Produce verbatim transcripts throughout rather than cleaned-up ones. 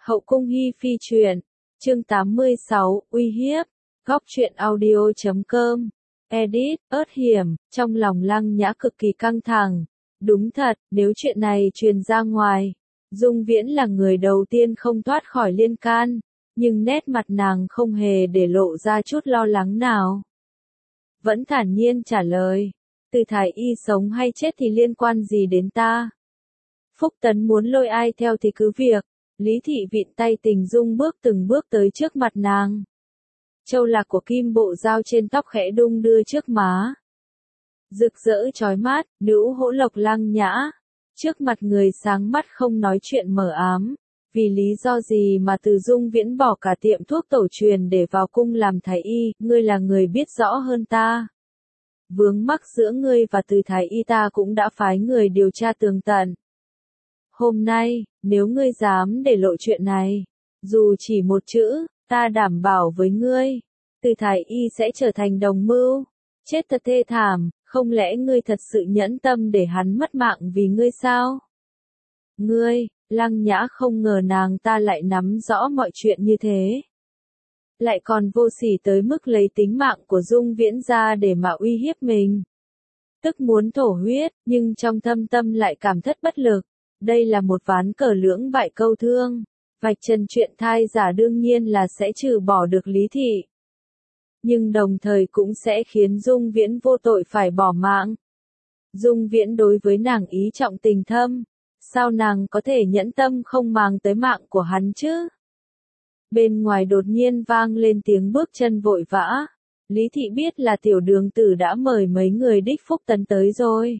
Hậu cung hi phi truyện, chương tám mươi sáu, uy hiếp, góc truyện audio chấm com, edit, ớt hiểm, trong lòng Lăng Nhã cực kỳ căng thẳng. Đúng thật, nếu chuyện này truyền ra ngoài, Dung Viễn là người đầu tiên không thoát khỏi liên can, nhưng nét mặt nàng không hề để lộ ra chút lo lắng nào. Vẫn thản nhiên trả lời, Từ Thái Y sống hay chết thì liên quan gì đến ta? Phúc Tấn muốn lôi ai theo thì cứ việc. Lý Thị vịn tay Tình Dung bước từng bước tới trước mặt nàng. Châu lạc của kim bộ dao trên tóc khẽ đung đưa trước má. Rực rỡ chói mắt, nữ hỗ lộc Lăng Nhã. Trước mặt người sáng mắt không nói chuyện mờ ám. Vì lý do gì mà Từ Dung Viễn bỏ cả tiệm thuốc tổ truyền để vào cung làm thái y, ngươi là người biết rõ hơn ta. Vướng mắc giữa ngươi và Từ Thái Y ta cũng đã phái người điều tra tường tận. Hôm nay, nếu ngươi dám để lộ chuyện này, dù chỉ một chữ, ta đảm bảo với ngươi, Từ Thái Y sẽ trở thành đồng mưu, chết thật thê thảm, không lẽ ngươi thật sự nhẫn tâm để hắn mất mạng vì ngươi sao? Ngươi, Lăng Nhã không ngờ nàng ta lại nắm rõ mọi chuyện như thế. Lại còn vô sỉ tới mức lấy tính mạng của Dung Viễn ra để mà uy hiếp mình. Tức muốn thổ huyết, nhưng trong thâm tâm lại cảm thất bất lực. Đây là một ván cờ lưỡng bại câu thương. Vạch trần chuyện thai giả đương nhiên là sẽ trừ bỏ được Lý Thị. Nhưng đồng thời cũng sẽ khiến Dung Viễn vô tội phải bỏ mạng. Dung Viễn đối với nàng ý trọng tình thâm. Sao nàng có thể nhẫn tâm không màng tới mạng của hắn chứ? Bên ngoài đột nhiên vang lên tiếng bước chân vội vã. Lý Thị biết là tiểu đường tử đã mời mấy người đích Phúc Tấn tới rồi.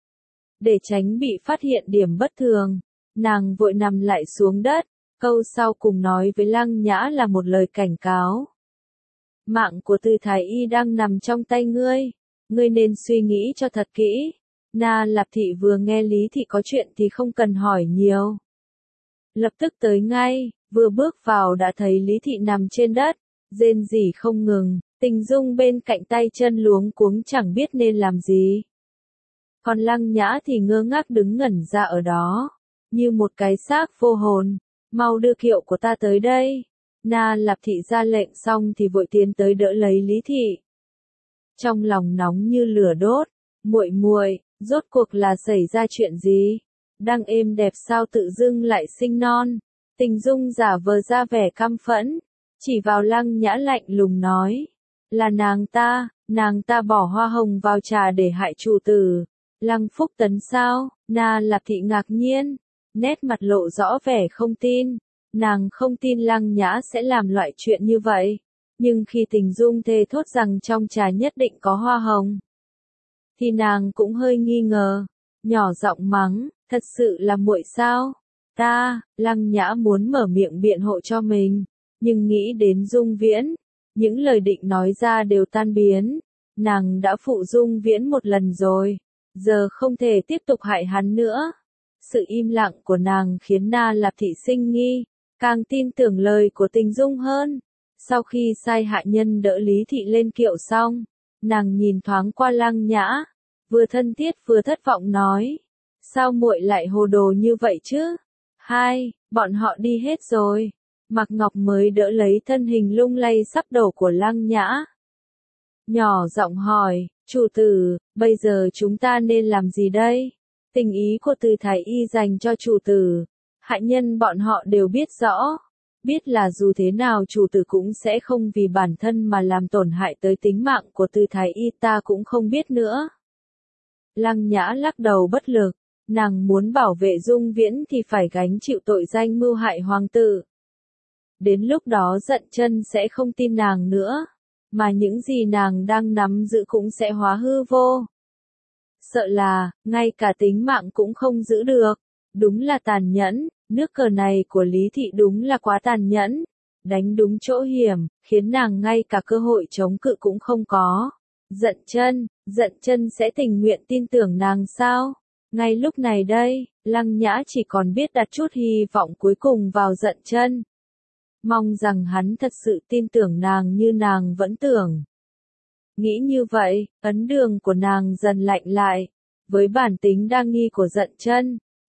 Để tránh bị phát hiện điểm bất thường, nàng vội nằm lại xuống đất, câu sau cùng nói với Lăng Nhã là một lời cảnh cáo. Mạng của Từ Thái Y đang nằm trong tay ngươi, ngươi nên suy nghĩ cho thật kỹ. Na Lạp Thị vừa nghe Lý Thị có chuyện thì không cần hỏi nhiều. Lập tức tới ngay, vừa bước vào đã thấy Lý Thị nằm trên đất, rên rỉ không ngừng, Tình Dung bên cạnh tay chân luống cuống chẳng biết nên làm gì. Còn Lăng Nhã thì ngơ ngác đứng ngẩn ra ở đó, như một cái xác vô hồn. Mau đưa kiệu của ta tới đây. Na Lạp Thị ra lệnh xong thì vội tiến tới đỡ lấy Lý Thị. Trong lòng nóng như lửa đốt, muội muội, rốt cuộc là xảy ra chuyện gì? Đang êm đẹp sao tự dưng lại sinh non? Tình Dung giả vờ ra vẻ căm phẫn, chỉ vào Lăng Nhã lạnh lùng nói, là nàng ta, nàng ta bỏ hoa hồng vào trà để hại chủ tử. Lăng Phúc Tấn sao? Na Lạp Thị ngạc nhiên, nét mặt lộ rõ vẻ không tin. Nàng không tin Lăng Nhã sẽ làm loại chuyện như vậy. Nhưng khi Tình Dung thề thốt rằng trong trà nhất định có hoa hồng, thì nàng cũng hơi nghi ngờ, nhỏ giọng mắng, thật sự là muội sao? Ta, Lăng Nhã muốn mở miệng biện hộ cho mình, nhưng nghĩ đến Dung Viễn, những lời định nói ra đều tan biến. Nàng đã phụ Dung Viễn một lần rồi, giờ không thể tiếp tục hại hắn nữa. Sự im lặng của nàng khiến Na Lạp Thị sinh nghi, càng tin tưởng lời của Tình Dung hơn. Sau khi sai hạ nhân đỡ Lý Thị lên kiệu xong, nàng nhìn thoáng qua Lăng Nhã, vừa thân thiết vừa thất vọng nói, sao muội lại hồ đồ như vậy chứ? Hai, bọn họ đi hết rồi. Mạc Ngọc mới đỡ lấy thân hình lung lay sắp đổ của Lăng Nhã. Nhỏ giọng hỏi, chủ tử, bây giờ chúng ta nên làm gì đây? Tình ý của Từ Thái Y dành cho chủ tử, hạ nhân bọn họ đều biết rõ. Biết là dù thế nào chủ tử cũng sẽ không vì bản thân mà làm tổn hại tới tính mạng của Từ Thái Y, ta cũng không biết nữa. Lăng Nhã lắc đầu bất lực, nàng muốn bảo vệ Dung Viễn thì phải gánh chịu tội danh mưu hại hoàng tử. Đến lúc đó Dận Chân sẽ không tin nàng nữa, mà những gì nàng đang nắm giữ cũng sẽ hóa hư vô. Sợ là, ngay cả tính mạng cũng không giữ được. Đúng là tàn nhẫn, nước cờ này của Lý Thị đúng là quá tàn nhẫn. Đánh đúng chỗ hiểm, khiến nàng ngay cả cơ hội chống cự cũng không có. Dận Chân, Dận Chân sẽ tình nguyện tin tưởng nàng sao? Ngay lúc này đây, Lăng Nhã chỉ còn biết đặt chút hy vọng cuối cùng vào Dận Chân. Mong rằng hắn thật sự tin tưởng nàng như nàng vẫn tưởng. Nghĩ như vậy, ấn đường của nàng dần lạnh lại. Với bản tính đa nghi của Dận Chân,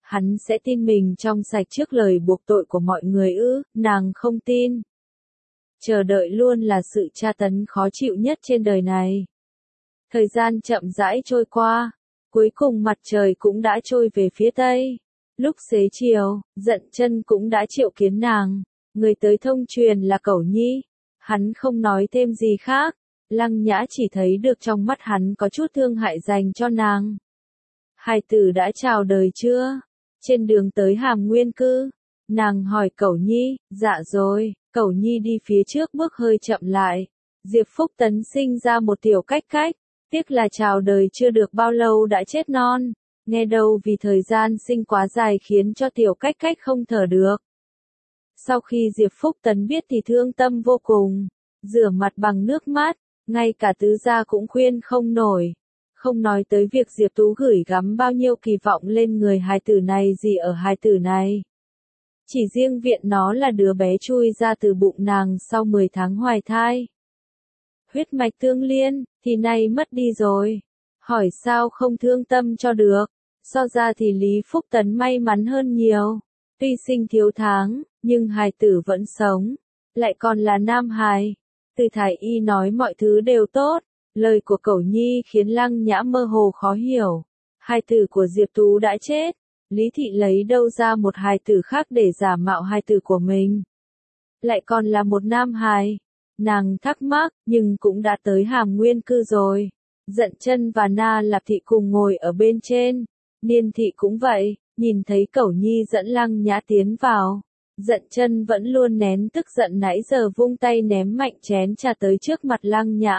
Hắn sẽ tin mình trong sạch trước lời buộc tội của mọi người ư? Nàng không tin. Chờ đợi luôn là sự tra tấn khó chịu nhất trên đời này. Thời gian chậm rãi trôi qua, cuối cùng mặt trời cũng đã trôi về phía tây. Lúc xế chiều, Dận Chân cũng đã triệu kiến nàng. Người tới thông truyền là Cẩu Nhi. Hắn không nói thêm gì khác. Lăng Nhã chỉ thấy được trong mắt hắn có chút thương hại dành cho nàng. Hài tử đã chào đời chưa? Trên đường tới Hàm Nguyên Cư, nàng hỏi Cẩu Nhi. Dạ rồi. Cẩu Nhi đi phía trước bước hơi chậm lại. Diệp Phúc Tấn sinh ra một tiểu cách cách. Tiếc là chào đời chưa được bao lâu đã chết non. Nghe đâu vì thời gian sinh quá dài khiến cho tiểu cách cách không thở được. Sau khi Diệp Phúc Tấn biết thì thương tâm vô cùng. Rửa mặt bằng nước mắt. Ngay cả tứ gia cũng khuyên không nổi. Không nói tới việc Diệp Tú gửi gắm bao nhiêu kỳ vọng lên người hài tử này gì ở hài tử này. Chỉ riêng viện nó là đứa bé chui ra từ bụng nàng sau mười tháng hoài thai. Huyết mạch tương liên, thì nay mất đi rồi. Hỏi sao không thương tâm cho được. So ra thì Lý Phúc Tấn may mắn hơn nhiều. Tuy sinh thiếu tháng, nhưng hài tử vẫn sống. Lại còn là nam hài. Từ thái y nói mọi thứ đều tốt. Lời của Cẩu Nhi khiến Lăng Nhã mơ hồ khó hiểu. Hài tử của Diệp Tú đã chết. Lý Thị lấy đâu ra một hài tử khác để giả mạo hài tử của mình. Lại còn là một nam hài. Nàng thắc mắc, nhưng cũng đã tới Hàm Nguyên Cư rồi. Dận Chân và Na Lạp Thị cùng ngồi ở bên trên. Niên Thị cũng vậy, nhìn thấy Cẩu Nhi dẫn Lăng Nhã tiến vào. Dận Chân vẫn luôn nén tức giận nãy giờ vung tay ném mạnh chén trà tới trước mặt Lăng Nhã.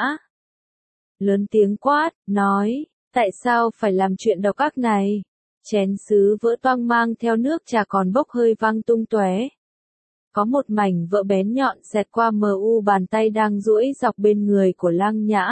Lớn tiếng quát, nói, tại sao phải làm chuyện độc ác này? Chén sứ vỡ toang mang theo nước trà còn bốc hơi văng tung tóe. Có một mảnh vỡ bén nhọn xẹt qua mờ u bàn tay đang duỗi dọc bên người của Lăng Nhã.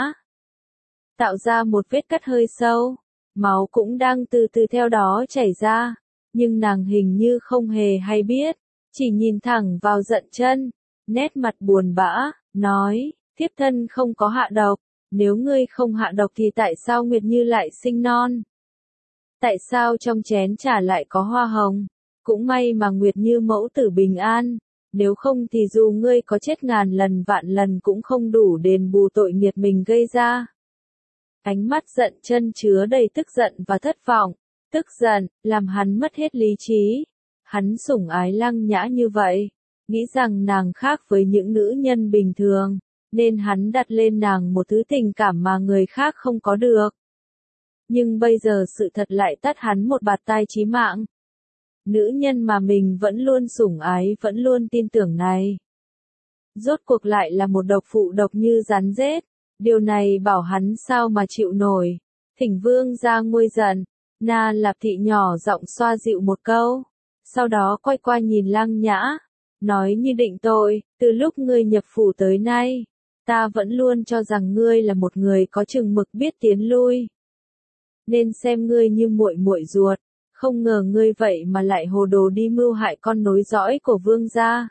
Tạo ra một vết cắt hơi sâu. Máu cũng đang từ từ theo đó chảy ra. Nhưng nàng hình như không hề hay biết. Chỉ nhìn thẳng vào Dận Chân. Nét mặt buồn bã, nói, thiếp thân không có hạ độc. Nếu ngươi không hạ độc thì tại sao Nguyệt Như lại sinh non? Tại sao trong chén trà lại có hoa hồng? Cũng may mà Nguyệt Như mẫu tử bình an. Nếu không thì dù ngươi có chết ngàn lần vạn lần cũng không đủ đền bù tội nghiệt mình gây ra. Ánh mắt Dận Chân chứa đầy tức giận và thất vọng. Tức giận, làm hắn mất hết lý trí. Hắn sủng ái Lăng Nhã như vậy. Nghĩ rằng nàng khác với những nữ nhân bình thường. Nên hắn đặt lên nàng một thứ tình cảm mà người khác không có được. Nhưng bây giờ sự thật lại tát hắn một bạt tai chí mạng. Nữ nhân mà mình vẫn luôn sủng ái vẫn luôn tin tưởng này. Rốt cuộc lại là một độc phụ độc như rắn rết. Điều này bảo hắn sao mà chịu nổi. Thỉnh vương ra nguôi giận. Na Lạp Thị nhỏ giọng xoa dịu một câu. Sau đó quay qua nhìn Lăng Nhã. Nói như định tội, từ lúc ngươi nhập phủ tới nay. Ta vẫn luôn cho rằng ngươi là một người có chừng mực biết tiến lui. Nên xem ngươi như muội muội ruột. Không ngờ ngươi vậy mà lại hồ đồ đi mưu hại con nối dõi của vương gia.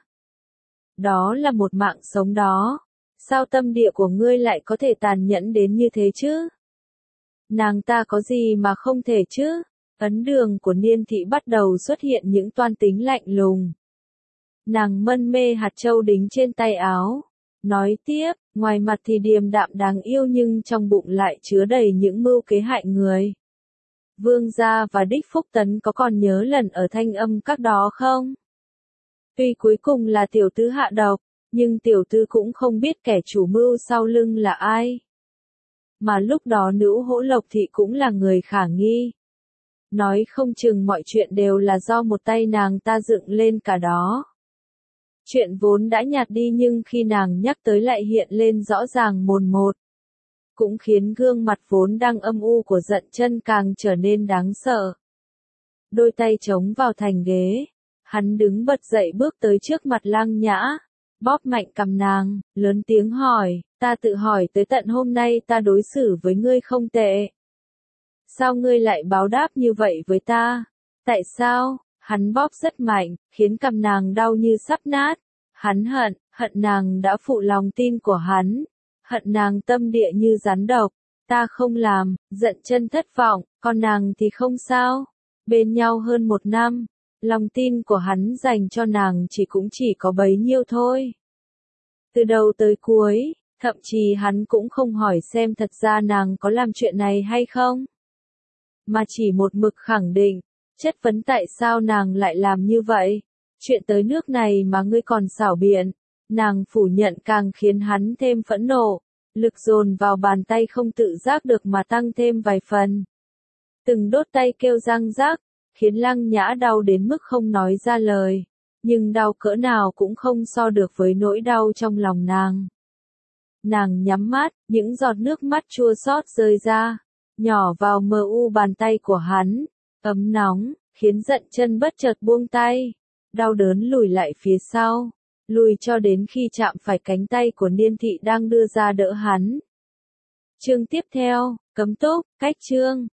Đó là một mạng sống đó. Sao tâm địa của ngươi lại có thể tàn nhẫn đến như thế chứ? Nàng ta có gì mà không thể chứ? Ấn đường của Niên Thị bắt đầu xuất hiện những toan tính lạnh lùng. Nàng mân mê hạt châu đính trên tay áo. Nói tiếp, ngoài mặt thì điềm đạm đáng yêu nhưng trong bụng lại chứa đầy những mưu kế hại người. Vương gia và Đích Phúc Tấn có còn nhớ lần ở Thanh Âm Các đó không? Tuy cuối cùng là tiểu tứ hạ độc, nhưng tiểu tư cũng không biết kẻ chủ mưu sau lưng là ai. Mà lúc đó Nữ Hỗ Lộc Thị cũng là người khả nghi. Nói không chừng mọi chuyện đều là do một tay nàng ta dựng lên cả đó. Chuyện vốn đã nhạt đi nhưng khi nàng nhắc tới lại hiện lên rõ ràng mồn một. Cũng khiến gương mặt vốn đang âm u của Dận Chân càng trở nên đáng sợ. Đôi tay chống vào thành ghế. Hắn đứng bật dậy bước tới trước mặt Lăng Nhã. Bóp mạnh cằm nàng, lớn tiếng hỏi, ta tự hỏi tới tận hôm nay ta đối xử với ngươi không tệ. Sao ngươi lại báo đáp như vậy với ta? Tại sao? Hắn bóp rất mạnh, khiến cằm nàng đau như sắp nát. Hắn hận, hận nàng đã phụ lòng tin của hắn. Hận nàng tâm địa như rắn độc. Ta không làm, Dận Chân thất vọng, còn nàng thì không sao. Bên nhau hơn một năm, lòng tin của hắn dành cho nàng chỉ cũng chỉ có bấy nhiêu thôi. Từ đầu tới cuối, thậm chí hắn cũng không hỏi xem thật ra nàng có làm chuyện này hay không. Mà chỉ một mực khẳng định, chất vấn tại sao nàng lại làm như vậy. Chuyện tới nước này mà ngươi còn xảo biện. Nàng phủ nhận càng khiến hắn thêm phẫn nộ. Lực dồn vào bàn tay không tự giác được mà tăng thêm vài phần. Từng đốt tay kêu răng rắc, khiến Lăng Nhã đau đến mức không nói ra lời. Nhưng đau cỡ nào cũng không so được với nỗi đau trong lòng nàng. Nàng nhắm mắt, những giọt nước mắt chua xót rơi ra, nhỏ vào mờ u bàn tay của hắn, ấm nóng, khiến giận chân bất chợt buông tay, đau đớn lùi lại phía sau, lùi cho đến khi chạm phải cánh tay của Niên Thị đang đưa ra đỡ hắn. Chương tiếp theo, cấm túc, cách chương.